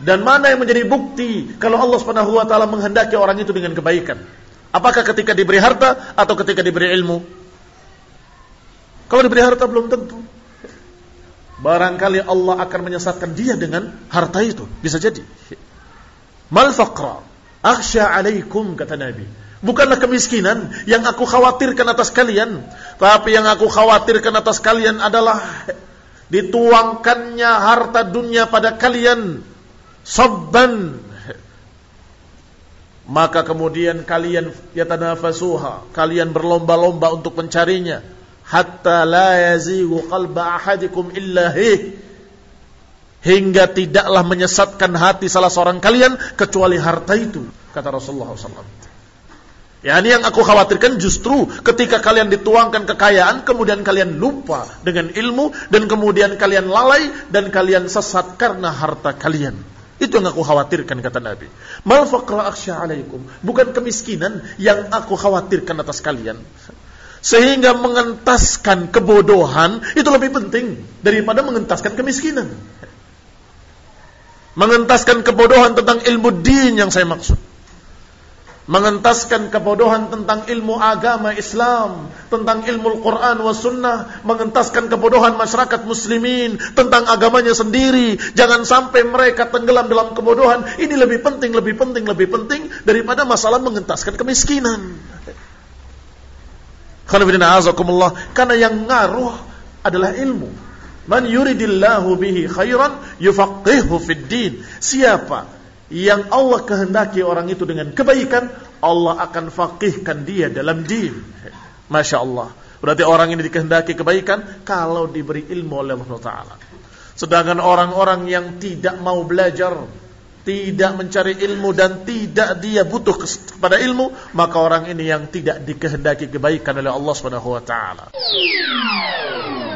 Dan mana yang menjadi bukti kalau Allah Subhanahu wa taala menghendaki orang itu dengan kebaikan? Apakah ketika diberi harta atau ketika diberi ilmu? Kalau diberi harta belum tentu. Barangkali Allah akan menyesatkan dia dengan harta itu, bisa jadi. Mal faqra akhsha alaikum, kata Nabi. Bukanlah kemiskinan yang aku khawatirkan atas kalian, tapi yang aku khawatirkan atas kalian adalah dituangkannya harta dunia pada kalian sabban, maka kemudian kalian yatanafasuha, kalian berlomba-lomba untuk mencarinya, hatta la yazighu qalba ahadikum illa hingga tidaklah menyesatkan hati salah seorang kalian kecuali harta itu, kata Rasulullah SAW. Yani yang aku khawatirkan justru ketika kalian dituangkan kekayaan, kemudian kalian lupa dengan ilmu, dan kemudian kalian lalai dan kalian sesat karena harta kalian. Itu yang aku khawatirkan, kata Nabi. Mal faqra akhsha alaikum, bukan kemiskinan yang aku khawatirkan atas kalian. Sehingga mengentaskan kebodohan itu lebih penting daripada mengentaskan kemiskinan. Mengentaskan kebodohan tentang ilmu din yang saya maksud. Mengentaskan kebodohan tentang ilmu agama Islam, tentang ilmu Al-Quran wa Sunnah, mengentaskan kebodohan masyarakat muslimin tentang agamanya sendiri. Jangan sampai mereka tenggelam dalam kebodohan. Ini lebih penting daripada masalah mengentaskan kemiskinan. Karena yang ngaruh adalah ilmu. Man yuridillahu bihi khairan yufaqihu fid din. Siapa yang Allah kehendaki orang itu dengan kebaikan, Allah akan faqihkan dia dalam din. Masya Allah. Berarti orang ini dikehendaki kebaikan kalau diberi ilmu oleh Allah Ta'ala. Sedangkan orang-orang yang tidak mau belajar, tidak mencari ilmu, dan tidak dia butuh kepada ilmu, maka orang ini yang tidak dikehendaki kebaikan oleh Allah Subhanahu wa Ta'ala.